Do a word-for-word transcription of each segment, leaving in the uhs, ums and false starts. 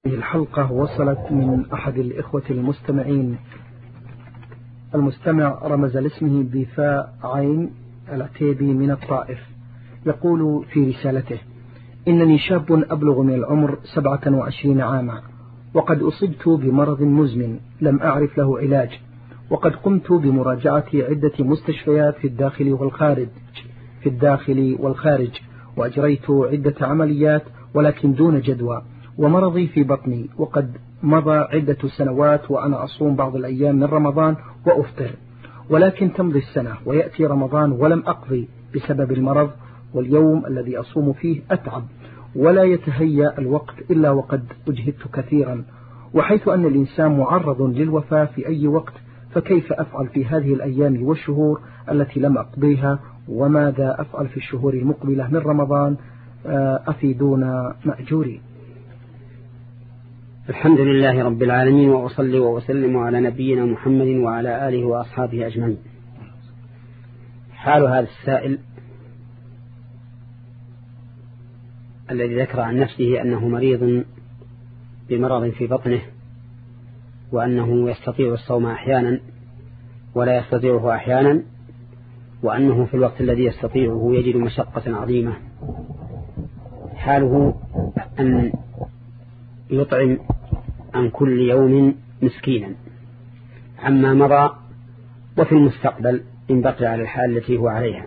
هذه الحلقة وصلت من أحد الإخوة المستمعين. المستمع رمز لاسمه بفاء عين العتيبي من الطائف، يقول في رسالته: إنني شاب أبلغ من العمر سبعة وعشرين عاما، وقد أصبت بمرض مزمن لم أعرف له علاج، وقد قمت بمراجعة عدة مستشفيات في الداخل والخارج في الداخل والخارج وأجريت عدة عمليات ولكن دون جدوى، ومرضي في بطني، وقد مضى عدة سنوات وأنا أصوم بعض الأيام من رمضان وأفطر، ولكن تمضي السنة ويأتي رمضان ولم أقضي بسبب المرض، واليوم الذي أصوم فيه أتعب ولا يتهيأ الوقت إلا وقد أجهدت كثيرا، وحيث أن الإنسان معرض للوفاة في أي وقت، فكيف أفعل في هذه الأيام والشهور التي لم أقضيها؟ وماذا أفعل في الشهور المقبلة من رمضان؟ أفيدونا مأجورين. الحمد لله رب العالمين، وأصلي وأسلم على نبينا محمد وعلى آله وأصحابه أجمعين. حال هذا السائل الذي ذكر عن نفسه أنه مريض بمرض في بطنه، وأنه يستطيع الصوم أحيانا ولا يستطيعه أحيانا، وأنه في الوقت الذي يستطيعه يجد مشقة عظيمة. حاله أن يطعم عن كل يوم مسكينا عما مضى وفي المستقبل إن بقي على الحال التي هو عليها،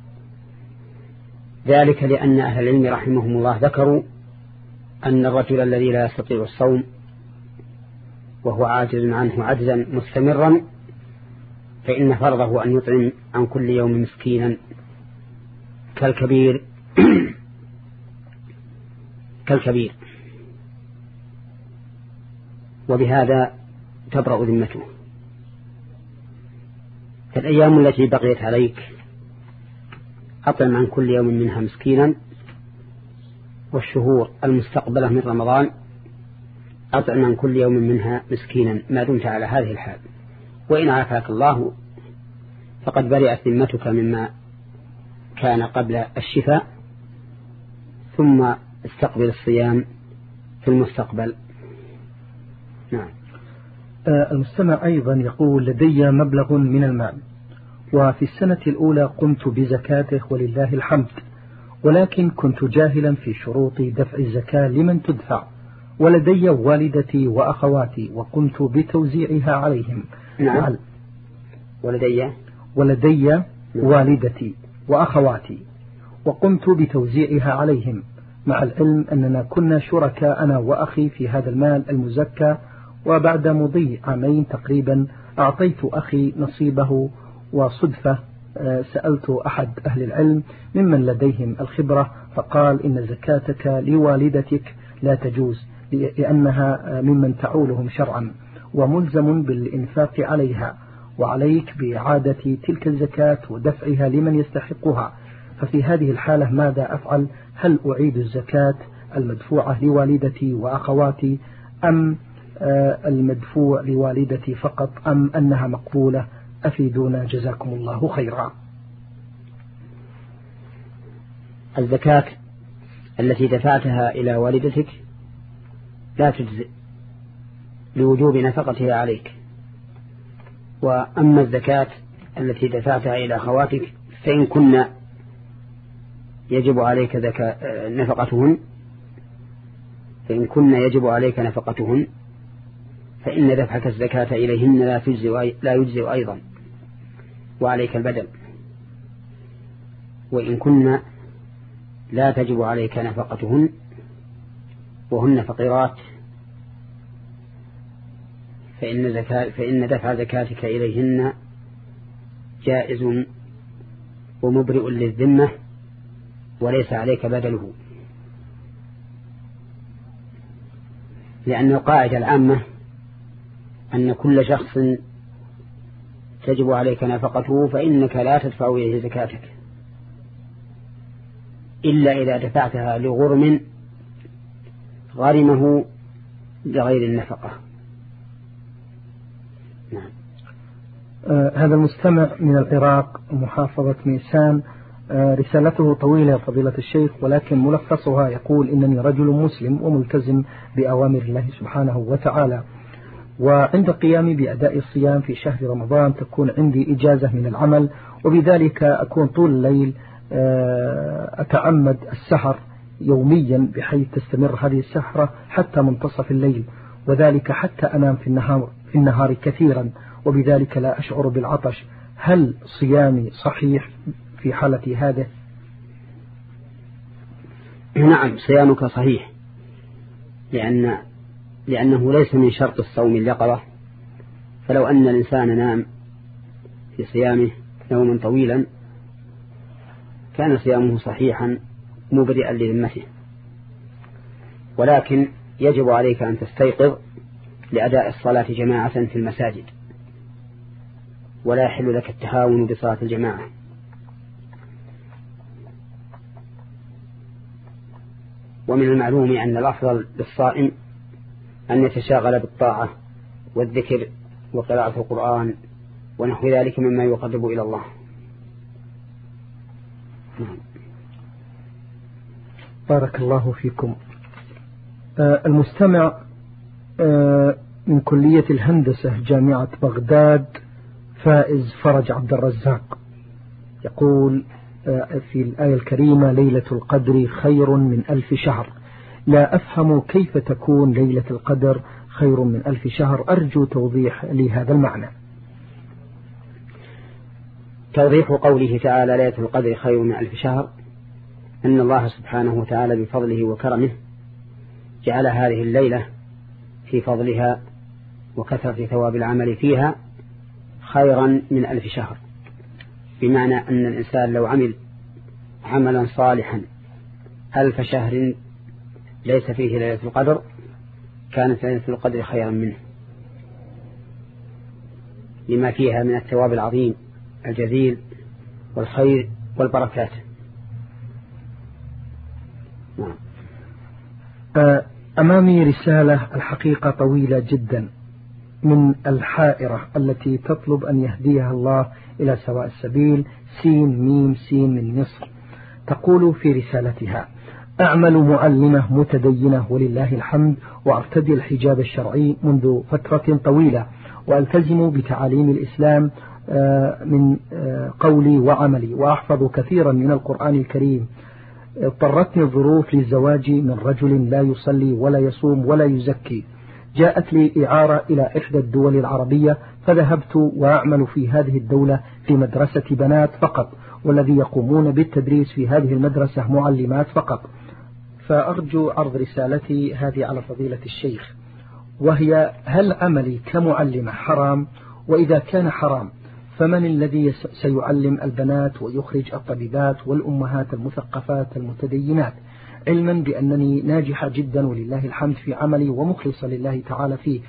ذلك لأن أهل العلم رحمهم الله ذكروا أن الرجل الذي لا يستطيع الصوم وهو عاجز عنه عجزا مستمرا، فإن فرضه أن يطعم عن كل يوم مسكينا كالكبير كالكبير وبهذا تبرأ ذمته. فالأيام التي بقيت عليك أطعم عن كل يوم منها مسكينا، والشهور المستقبلة من رمضان أطعم عن كل يوم منها مسكينا ما دمت على هذه الحال، وإن عافاك الله فقد برئت ذمتك مما كان قبل الشفاء، ثم استقبل الصيام في المستقبل. نعم. المستمع أيضا يقول: لدي مبلغ من المال، وفي السنة الأولى قمت بزكاته ولله الحمد، ولكن كنت جاهلا في شروط دفع الزكاة لمن تدفع، ولدي والدتي وأخواتي وقمت بتوزيعها عليهم. نعم. ولدي ولدي والدتي وأخواتي وقمت بتوزيعها عليهم، مع العلم أننا كنا شركاء أنا وأخي في هذا المال المزكى، وبعد مضي عامين تقريبا أعطيت أخي نصيبه، وصدفة سألت أحد أهل العلم ممن لديهم الخبرة فقال: إن زكاتك لوالدتك لا تجوز، لأنها ممن تعولهم شرعا وملزم بالإنفاق عليها، وعليك بإعادة تلك الزكاة ودفعها لمن يستحقها. ففي هذه الحالة ماذا أفعل؟ هل أعيد الزكاة المدفوعة لوالدتي وأخواتي، أم المدفوع لوالدتي فقط، أم أنها مقبولة؟ أفيدونا جزاكم الله خيرا. الزكاة التي دفعتها إلى والدتك لا تجزئ لوجوب نفقتها عليك، وأما الزكاة التي دفعتها إلى أخواتك فإن كنا يجب عليك نفقتهن فإن كنا يجب عليك نفقتهن فإن دفعك الزكاة إليهن لا تجزئ لا يجزئ أيضا، وعليك البدل. وإن كنا لا تجب عليك نفقتهن وهن فقيرات فإن, زكاة فإن دفع زكاتك إليهن جائز ومبرئ للذمة وليس عليك بدله، لأن القاعدة العامة أن كل شخص تجب عليك نفقته فإنك لا تدفع إليه زكاتك إلا إذا دفعتها لغرم غرمه لغير النفقة. نعم. آه هذا المستمع من العراق محافظة ميسان رسالته طويلة فضيلة الشيخ، ولكن ملخصها يقول: إنني رجل مسلم وملتزم بأوامر الله سبحانه وتعالى، وعند قيامي بأداء الصيام في شهر رمضان تكون عندي إجازة من العمل، وبذلك أكون طول الليل أتعمد السهر يوميا بحيث تستمر هذه السهرة حتى منتصف الليل، وذلك حتى أنام في النهار, في النهار كثيرا، وبذلك لا أشعر بالعطش. هل صيامي صحيح في حالة هذا؟ نعم، صيامك صحيح، لأن لأنه ليس من شرط الصوم اليقظة، فلو أن الإنسان نام في صيامه نوما طويلا كان صيامه صحيحا مبرئا لذمته، ولكن يجب عليك أن تستيقظ لأداء الصلاة جماعة في المساجد، ولا يحل لك التهاون بصلاة الجماعة. ومن المعلوم أن الأفضل للصائم أن يتشاغل بالطاعة والذكر وقراءة القرآن ونحو ذلك مما يقرب إلى الله. بارك الله فيكم. آه المستمع آه من كلية الهندسة جامعة بغداد، فائز فرج عبد الرزاق، يقول آه في الآية الكريمة: ليلة القدر خير من ألف شهر. لا أفهم كيف تكون ليلة القدر خير من ألف شهر، أرجو توضيح لهذا المعنى. توضيح قوله تعالى ليلة القدر خير من ألف شهر أن الله سبحانه وتعالى بفضله وكرمه جعل هذه الليلة في فضلها وكثرة ثواب العمل فيها خيرا من ألف شهر، بمعنى أن الإنسان لو عمل عملا صالحا ألف شهر ليس فيه ليلة القدر كانت ليلة القدر خيرا منه، لما فيها من الثواب العظيم الجزيل والخير والبركات. أمامي رسالة الحقيقة طويلة جدا من الحائرة التي تطلب أن يهديها الله إلى سواء السبيل، سين ميم سين من مصر. تقول في رسالتها: أعمل معلمة متدينة ولله الحمد، وأرتدي الحجاب الشرعي منذ فترة طويلة، وألتزم بتعاليم الإسلام من قولي وعملي، وأحفظ كثيرا من القرآن الكريم. اضطرتني الظروف للزواج من رجل لا يصلي ولا يصوم ولا يزكي. جاءت لي إعارة إلى إحدى الدول العربية، فذهبت وأعمل في هذه الدولة في مدرسة بنات فقط، والذي يقومون بالتدريس في هذه المدرسة معلمات فقط. فأرجو عرض رسالتي هذه على فضيلة الشيخ، وهي: هل عملي كمعلمة حرام؟ وإذا كان حرام فمن الذي سيعلم البنات ويخرج الطبيبات والأمهات المثقفات المتدينات؟ علما بأنني ناجحة جدا ولله الحمد في عملي ومخلصة لله تعالى فيه،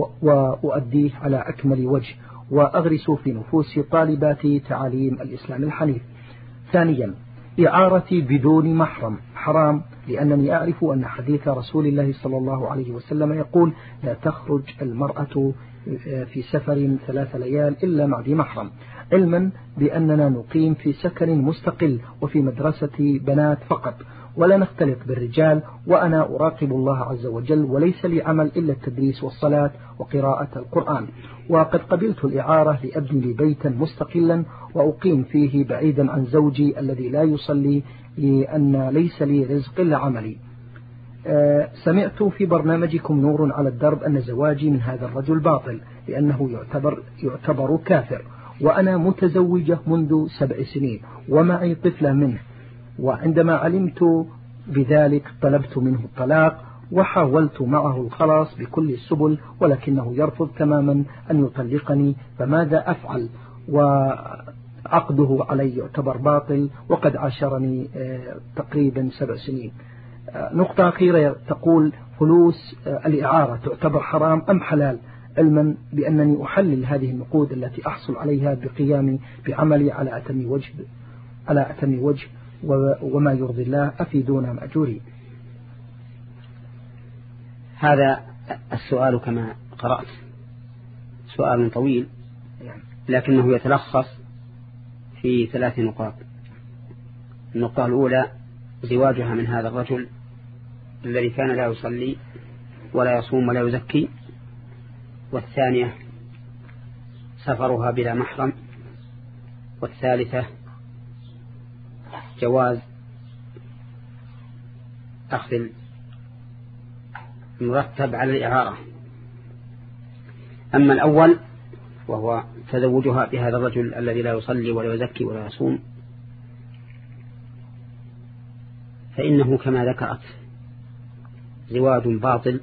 وأؤديه على أكمل وجه، وأغرس في نفوس طالباتي تعاليم الإسلام الحنيف. ثانيا، إعارتي بدون محرم حرام، لأنني أعرف أن حديث رسول الله صلى الله عليه وسلم يقول: لا تخرج المرأة في سفر ثلاث ليال إلا مع ذي محرم، علما بأننا نقيم في سكن مستقل وفي مدرسة بنات فقط، ولا نختلط بالرجال، وأنا أراقب الله عز وجل، وليس لي عمل إلا التدريس والصلاة وقراءة القرآن. وقد قبلت الإعارة لأبني لي بيتا مستقلا وأقيم فيه بعيدا عن زوجي الذي لا يصلي، لأن ليس لي رزق إلا عملي. أه سمعت في برنامجكم نور على الدرب أن زواجي من هذا الرجل باطل، لأنه يعتبر, يعتبر كافر، وأنا متزوجة منذ سبع سنين ومعي طفلة منه، وعندما علمت بذلك طلبت منه الطلاق، وحاولت معه الخلاص بكل السبل، ولكنه يرفض تماما أن يطلقني، فماذا أفعل؟ وعقده علي يعتبر باطل، وقد عاشرني تقريبا سبع سنين. نقطة أخيرة، تقول: فلوس الإعارة تعتبر حرام أم حلال؟ علما بأنني أحلل هذه النقود التي أحصل عليها بقيامي بعملي على أتم وجه على أتم وجه وما يرضي الله، أفيدونا مأجورين. هذا السؤال كما قرأت سؤال طويل، لكنه يتلخص في ثلاث نقاط. النقطة الأولى زواجها من هذا الرجل الذي كان لا يصلي ولا يصوم ولا يزكي. والثانية سفرها بلا محرم. والثالثة جواز أخذ المرتب على الإعارة. أما الأول وهو تزوجها بهذا الرجل الذي لا يصلي ولا يزكي ولا يصوم فإنه كما ذكرت زواج باطل،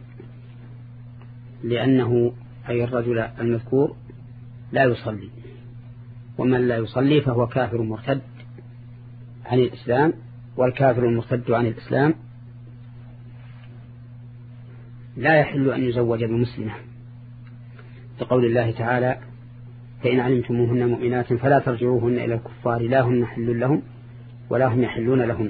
لأنه أي الرجل المذكور لا يصلي، ومن لا يصلي فهو كافر مرتد عن الإسلام، والكافر المرتد عن الإسلام لا يحل أن يزوج بمسلمة، لقول الله تعالى: فإن علمتموهن مؤمنات فلا ترجعوهن إلى الكفار لا هن حل لهم ولا هم يحلون لهم.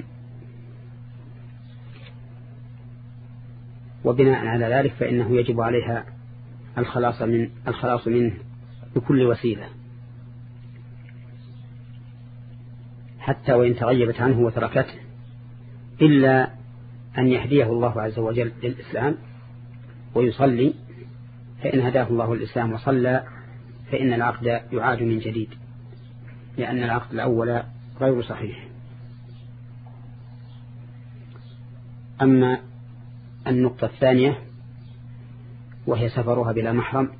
وبناء على ذلك فإنه يجب عليها الخلاص من الخلاص منه بكل وسيلة، حتى وإن تغيبت عنه وتركته، إلا أن يهديه الله عز وجل للإسلام ويصلي، فإن هداه الله الإسلام وصلى فإن العقد يعاد من جديد، لأن العقد الأول غير صحيح. أما النقطة الثانية وهي سفرها بلا محرم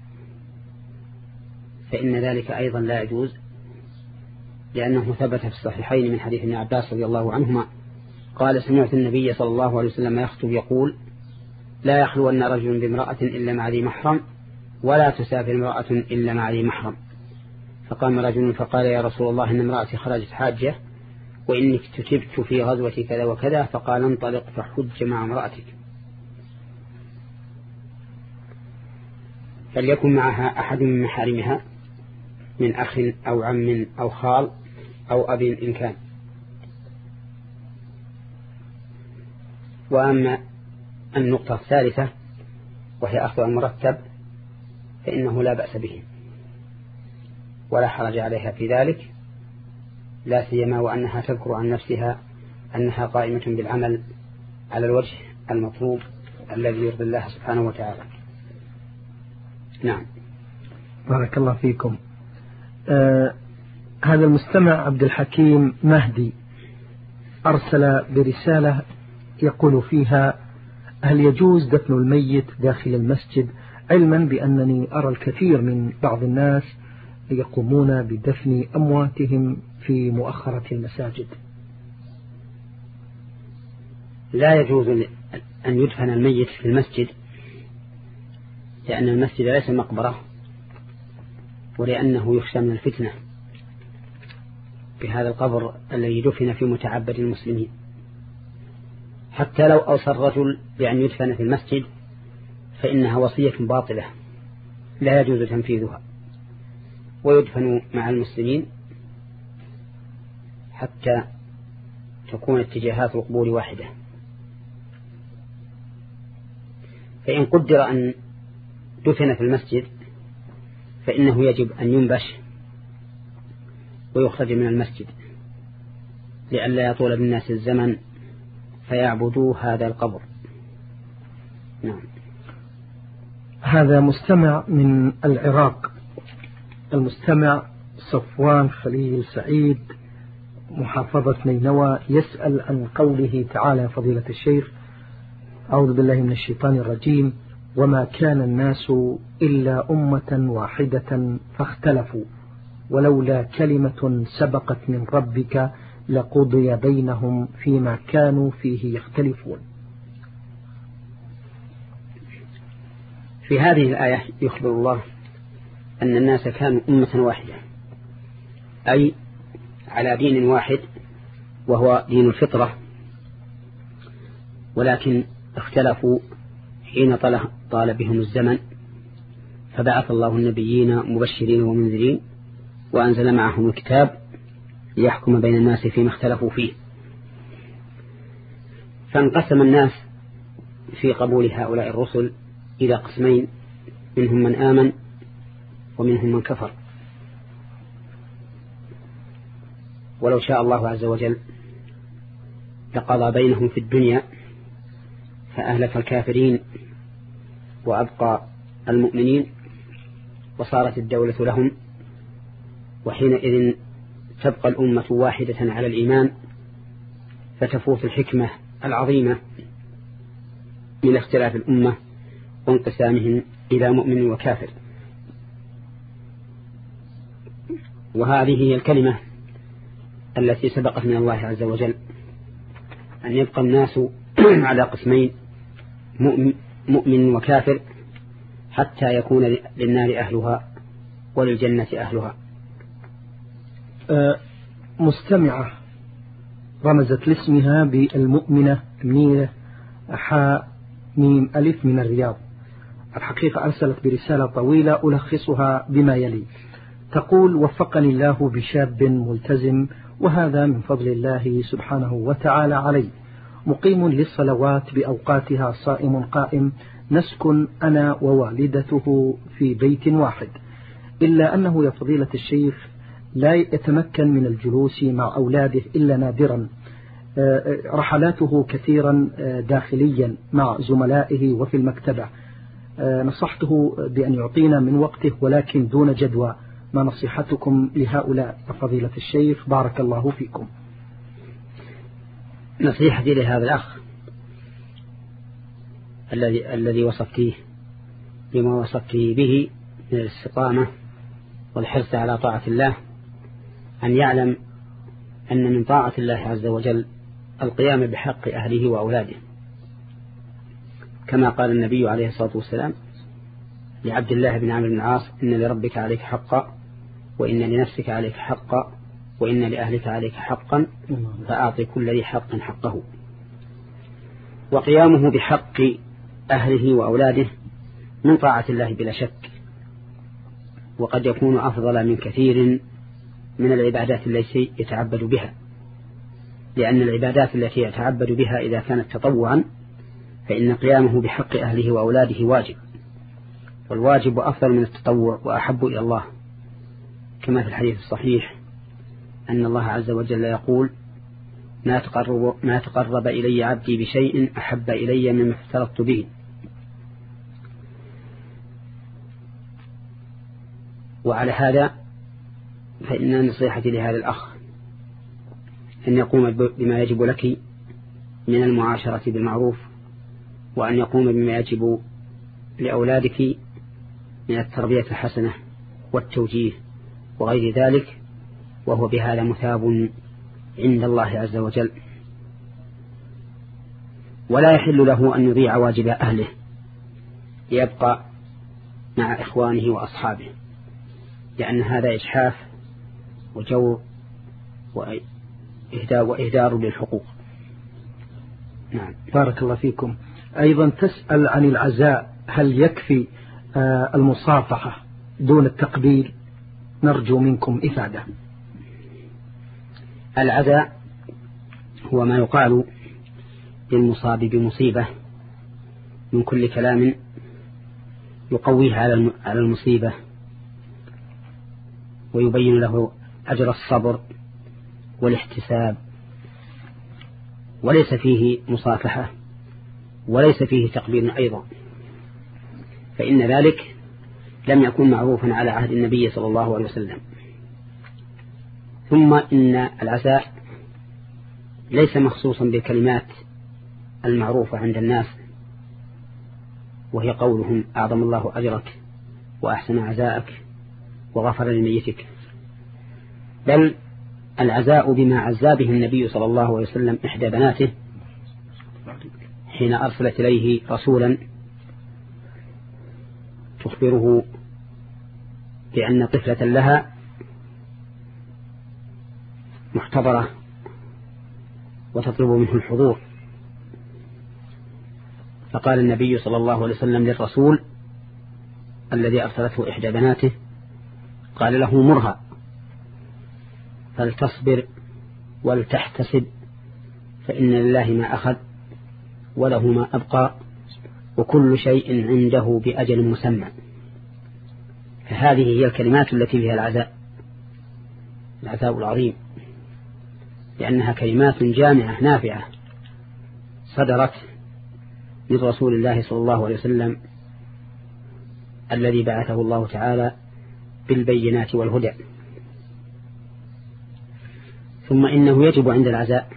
فإن ذلك أيضا لا يجوز، لأنه ثبت في الصحيحين من حديث ابن عباس رضي الله عنهما قال: سمعت النبي صلى الله عليه وسلم يخطب يقول: لا يخلون رجل بامرأة إلا مع ذي محرم، ولا تسافر امرأة إلا مع ذي محرم. فقام رجل فقال: يا رسول الله إن امرأتي خرجت حاجة وإنك كتبت في غزوة كذا وكذا. فقال: انطلق فحج مع امرأتك، فليكن معها أحد من محارمها من أخ أو عم أو خال أو أب إن كان. وأما النقطة الثالثة وهي أخذ المرتب فإنه لا بأس به ولا حرج عليها في ذلك، لا سيما وأنها تذكر عن نفسها أنها قائمة بالعمل على الوجه المطلوب الذي يرضي الله سبحانه وتعالى. نعم. بارك الله فيكم. آه هذا المستمع عبد الحكيم مهدي أرسل برسالة يقول فيها: هل يجوز دفن الميت داخل المسجد، علما بأنني أرى الكثير من بعض الناس يقومون بدفن أمواتهم في مؤخرة المساجد؟ لا يجوز أن يدفن الميت في المسجد، لأن المسجد ليس مقبرة، ولأنه يخشى من الفتنة بهذا القبر الذي دفن في متعبد المسلمين. حتى لو أوصى الرجل بأن يدفن في المسجد فإنها وصية باطلة لا يجوز تنفيذها، ويدفن مع المسلمين حتى تكون اتجاهات القبور واحدة. فإن قدر أن دفن في المسجد فإنه يجب أن ينبش ويخرج من المسجد لئلا يطول بالناس الزمن فيعبدوا هذا القبر. نعم. هذا مستمع من العراق، المستمع صفوان خليل سعيد محافظة نينوى، يسأل عن قوله تعالى: فضيلة الشيخ أعوذ بالله من الشيطان الرجيم: وما كان الناس إلا أمة واحدة فاختلفوا ولولا كلمة سبقت من ربك لقضي بينهم فيما كانوا فيه يختلفون. في هذه الآية يخبر الله أن الناس كانوا أمة واحدة، أي على دين واحد وهو دين الفطرة، ولكن اختلفوا حين طال بهم الزمن فبعث الله النبيين مبشرين ومنذرين وأنزل معهم الكتاب ليحكم بين الناس فيما اختلفوا فيه. فانقسم الناس في قبول هؤلاء الرسل إلى قسمين: منهم من آمن ومنهم من كفر. ولو شاء الله عز وجل فقضى بينهم في الدنيا فأهلك الكافرين وأبقى المؤمنين وصارت الدولة لهم، وحينئذ تبقى الأمة واحدة على الإيمان، فتفوت الحكمة العظيمة من اختلاف الأمة وانقسامهم إلى مؤمن وكافر. وهذه هي الكلمة التي سبقت من الله عز وجل، أن يبقى الناس على قسمين مؤمن وكافر حتى يكون للنار أهلها وللجنة أهلها. مستمعة رمزت لاسمها بالمؤمنة ميرة حاء ميم ألف من الرياض. الحقيقة أرسلت برسالة طويلة ألخصها بما يلي. تقول: وفقني الله بشاب ملتزم، وهذا من فضل الله سبحانه وتعالى علي، مقيم للصلوات بأوقاتها، صائم قائم، نسكن أنا ووالدته في بيت واحد، إلا أنه يا فضيلة الشيخ لا يتمكن من الجلوس مع أولاده إلا نادرا، رحلاته كثيرا داخليا مع زملائه وفي المكتبة. نصحته بأن يعطينا من وقته ولكن دون جدوى، ما نصيحتكم لهؤلاء يا فضيلة الشيخ؟ بارك الله فيكم. نصيحتي لهذا الأخ الذي الذي وصفتيه بما وصفتيه به من الاستقامة والحرص على طاعة الله، أن يعلم أن من طاعة الله عز وجل القيام بحق أهله وأولاده، كما قال النبي عليه الصلاة والسلام لعبد الله بن عمرو بن العاص: إن لربك عليك حقا، وإن لنفسك عليك حقا، وإن لأهلك عليك حقا، فأعطي كل ذي حق حقه. وقيامه بحق أهله وأولاده من طاعة الله بلا شك، وقد يكون أفضل من كثير من العبادات التي يتعبد بها، لأن العبادات التي يتعبد بها إذا كانت تطوعا فإن قيامه بحق أهله وأولاده واجب، والواجب أفضل من التطوع وأحب إلى الله، كما في الحديث الصحيح أن الله عز وجل يقول: ما تقرب, ما تقرب إلي عبدي بشيء أحب إلي مما افترضت به. وعلى هذا فإن نصيحتي لهذا الأخ أن يقوم بما يجب لك من المعاشرة بالمعروف، وأن يقوم بما يجب لأولادك من التربية الحسنة والتوجيه وغير ذلك، وهو بهذا مثاب عند الله عز وجل. ولا يحل له أن يضيع واجب أهله ليبقى مع إخوانه وأصحابه، لأن هذا إجحاف وجور وإهدار للحقوق. نعم، بارك الله فيكم. أيضا تسأل عن العزاء، هل يكفي المصافحة دون التقبيل؟ نرجو منكم إفادة. العزاء هو ما يقال للمصاب بمصيبة من كل كلام يقويه على المصيبة ويبين له أجر الصبر والاحتساب، وليس فيه مصافحة وليس فيه تقبيل أيضا، فإن ذلك لم يكن معروفا على عهد النبي صلى الله عليه وسلم. ثم إن العزاء ليس مخصوصا بالكلمات المعروفة عند الناس، وهي قولهم: أعظم الله أجرك وأحسن عزاءك وغفر لميتك، بل العزاء بما عزى به النبي صلى الله عليه وسلم إحدى بناته حين أرسلت إليه رسولا تخبره بأن طفلة لها محتضرة وتطلب منه الحضور، فقال النبي صلى الله عليه وسلم للرسول الذي أرسلته إحدى بناته، قال له: مرها فلتصبر ولتحتسب، فإن لله ما أخذ وله ما أبقى وكل شيء عنده بأجل مسمى. فهذه هي الكلمات التي فيها العزاء، العزاء العظيم، لأنها كلمات جامعة نافعة صدرت من رسول الله صلى الله عليه وسلم الذي بعثه الله تعالى بالبينات والهدى. ثم إنه يجب عند العزاء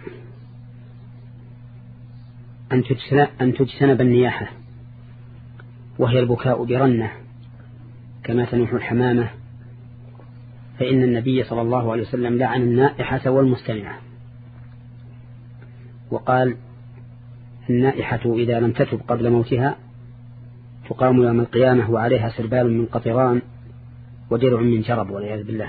أن تجتنب النياحة، وهي البكاء برنة كما تنوح الحمامة، فإن النبي صلى الله عليه وسلم لعن النائحة والمستمعة، وقال النائحة إذا لم تتب قبل موتها تقام يوم القيامة وعليها سربال من قطران ودرع من جرب والعياذ بالله.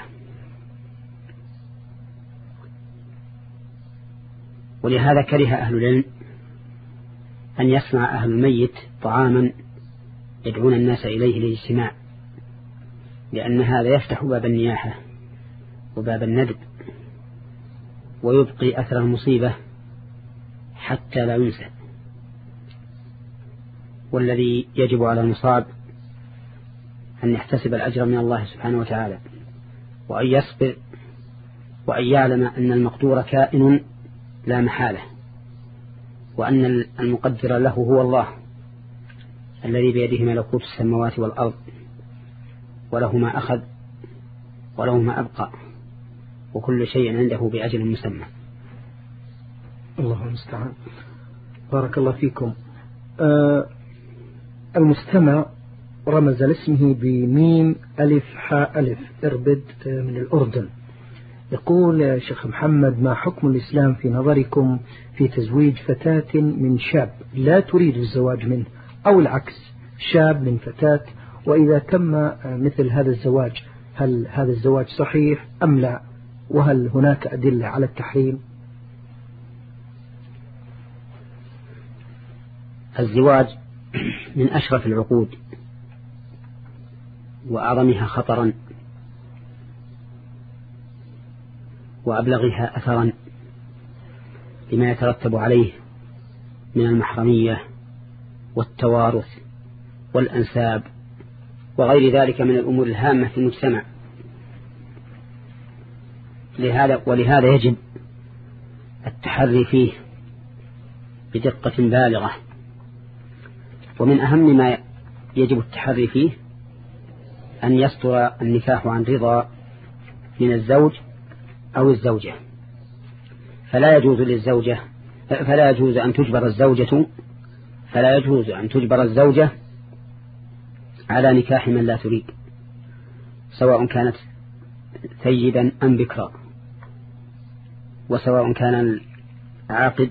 ولهذا كره أهل العلم أن يصنع أهل الميت طعاما يدعون الناس إليه للاجتماع، لأن هذا يفتح باب النياحة وباب الندب ويبقي أثر المصيبة حتى لا ينسى. والذي يجب على المصاب أن يحتسب الأجر من الله سبحانه وتعالى، وأن يصبر، وأن يعلم أن المقدور كائن لا محالة، وأن المقدر له هو الله الذي بيده ملكوت السماوات والأرض، وله ما أخذ وله ما أبقى، وكل شيء عنده بأجل مسمى. الله المستعان. بارك الله فيكم. آه المستمع رمز لاسمه بميم ألف حاء ألف إربد من الأردن، يقول يا شيخ محمد: ما حكم الإسلام في نظركم في تزويج فتاة من شاب لا تريد الزواج منه، أو العكس شاب من فتاة، وإذا تم مثل هذا الزواج هل هذا الزواج صحيح أم لا، وهل هناك أدلة على التحريم؟ الزواج من أشرف العقود وأعظمها خطرا وأبلغها أثرا لما يترتب عليه من المحرمية والتوارث والأنساب وغير ذلك من الأمور الهامة في المجتمع. لهذا ولهذا يجب التحري فيه بدقة بالغة. ومن أهم ما يجب التحري فيه أن يصدر النكاح عن رضا من الزوج أو الزوجة، فلا يجوز للزوجة فلا يجوز أن تجبر الزوجة فلا يجوز أن تجبر الزوجة على نكاح من لا تريد، سواء كانت ثيبا أم بكرا، وسواء كان العاقد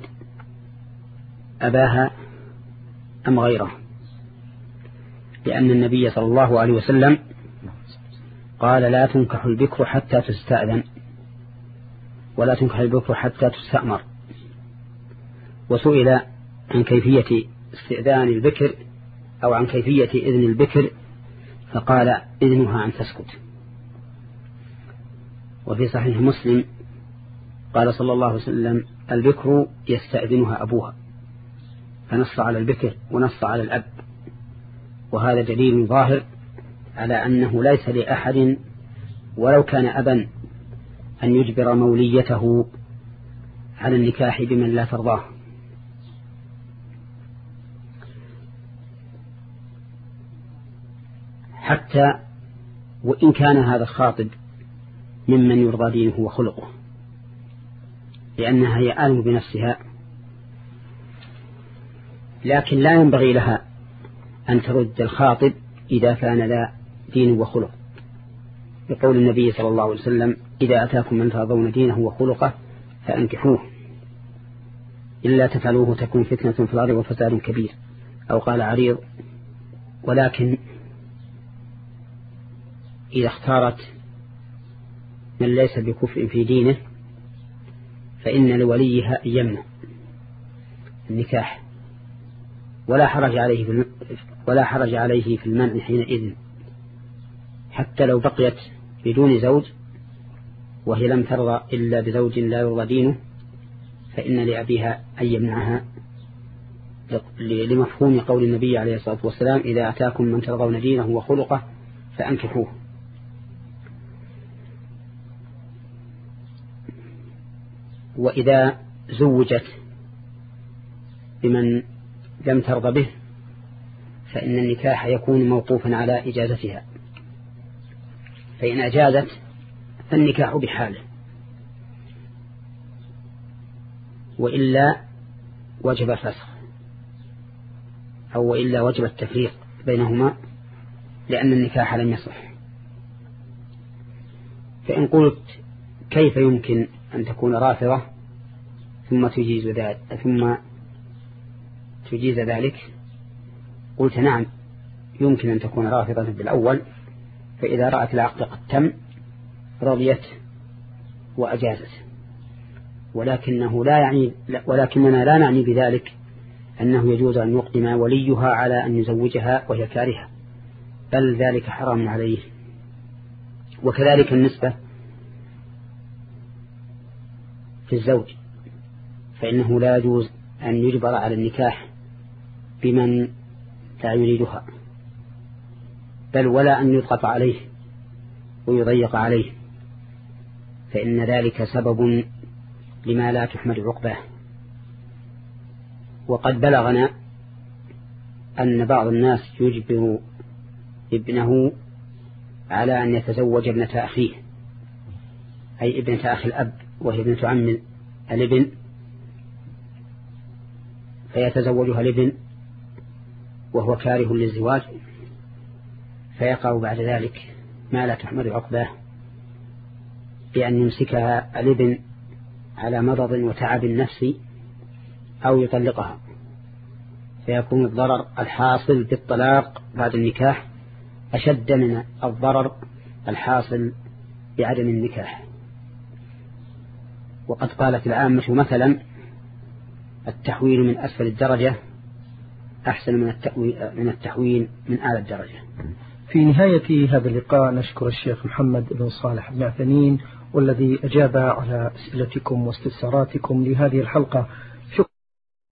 أباها أم غيره، لأن النبي صلى الله عليه وسلم قال: لا تنكح البكر حتى تستأذن، ولا تنكح البكر حتى تستأمر. وسئل عن كيفية استئذان البكر أو عن كيفية إذن البكر فقال: إذنها أن تسكت. وفي صحيح مسلم قال صلى الله عليه وسلم: البكر يستأذنها أبوها، فنص على البكر ونص على الأب. وهذا دليل ظاهر على أنه ليس لأحد ولو كان أبا أن يجبر موليته على النكاح بمن لا ترضاه. حتى وإن كان هذا الخاطب ممن يرضى دينه وخلقه، لأنها هي آلم بنفسها، لكن لا ينبغي لها أن ترد الخاطب إذا كان ذا دين وخلق، يقول النبي صلى الله عليه وسلم: إذا أتاكم من ترضون دينه وخلقه فأنكحوه، إلا تفعلوه تكون فتنة في الأرض وفساد كبير، أو قال عريض. ولكن إذا اختارت من ليس بكفء في دينه فإن لوليها أن يمنع النكاح، ولا حرج عليه في ولا حرج عليه في المنع حينئذ، حتى لو بقيت بدون زوج وهي لم ترضى إلا بزوج لا يرضى دينه، فإن لأبيها أن يمنعها، لمفهوم قول النبي عليه الصلاة والسلام: إذا أتاكم من ترضون دينه وخلقه فأنكحوه. وإذا زوجت بمن لم ترضى به فإن النكاح يكون موقوفا على إجازتها، فإن أجازت فالنكاح بحاله، وإلا وجب الفسخ أو وإلا وجب التفريق بينهما لأن النكاح لم يصح. فإن قلت كيف يمكن أن تكون رافضة ثم تجيز ذلك ثم تجيز ذلك قلت نعم يمكن أن تكون رافضة بالأول، فإذا رأت العقد قد تم رضيت وأجازت، ولكنه لا يعني ولكننا لا نعني بذلك أنه يجوز أن يقدم وليها على أن يزوجها وهي كارهة، بل ذلك حرام عليه. وكذلك النسبة في الزوج، فإنه لا يجوز أن يجبر على النكاح بمن لا يريدها، بل ولا أن يضغط عليه ويضيق عليه، فإن ذلك سبب لما لا تحمد عقباه. وقد بلغنا أن بعض الناس يجبر ابنه على أن يتزوج ابنة أخيه، أي ابنة أخي الأب وهي ابنة عم الابن، فيتزوجها الابن وهو كاره للزواج، فيقع بعد ذلك ما لا تحمد عقباه بأن يمسكها الابن على مرض وتعب نفسي أو يطلقها، فيكون الضرر الحاصل بالطلاق بعد النكاح أشد من الضرر الحاصل بعدم النكاح. وقد قالت العامة مثلا التحويل من أسفل الدرجة أحسن من من التحويل من أعلى الدرجة. في نهاية هذا اللقاء نشكر الشيخ محمد بن صالح بن عثيمين والذي أجاب على أسئلتكم واستفساراتكم لهذه الحلقة.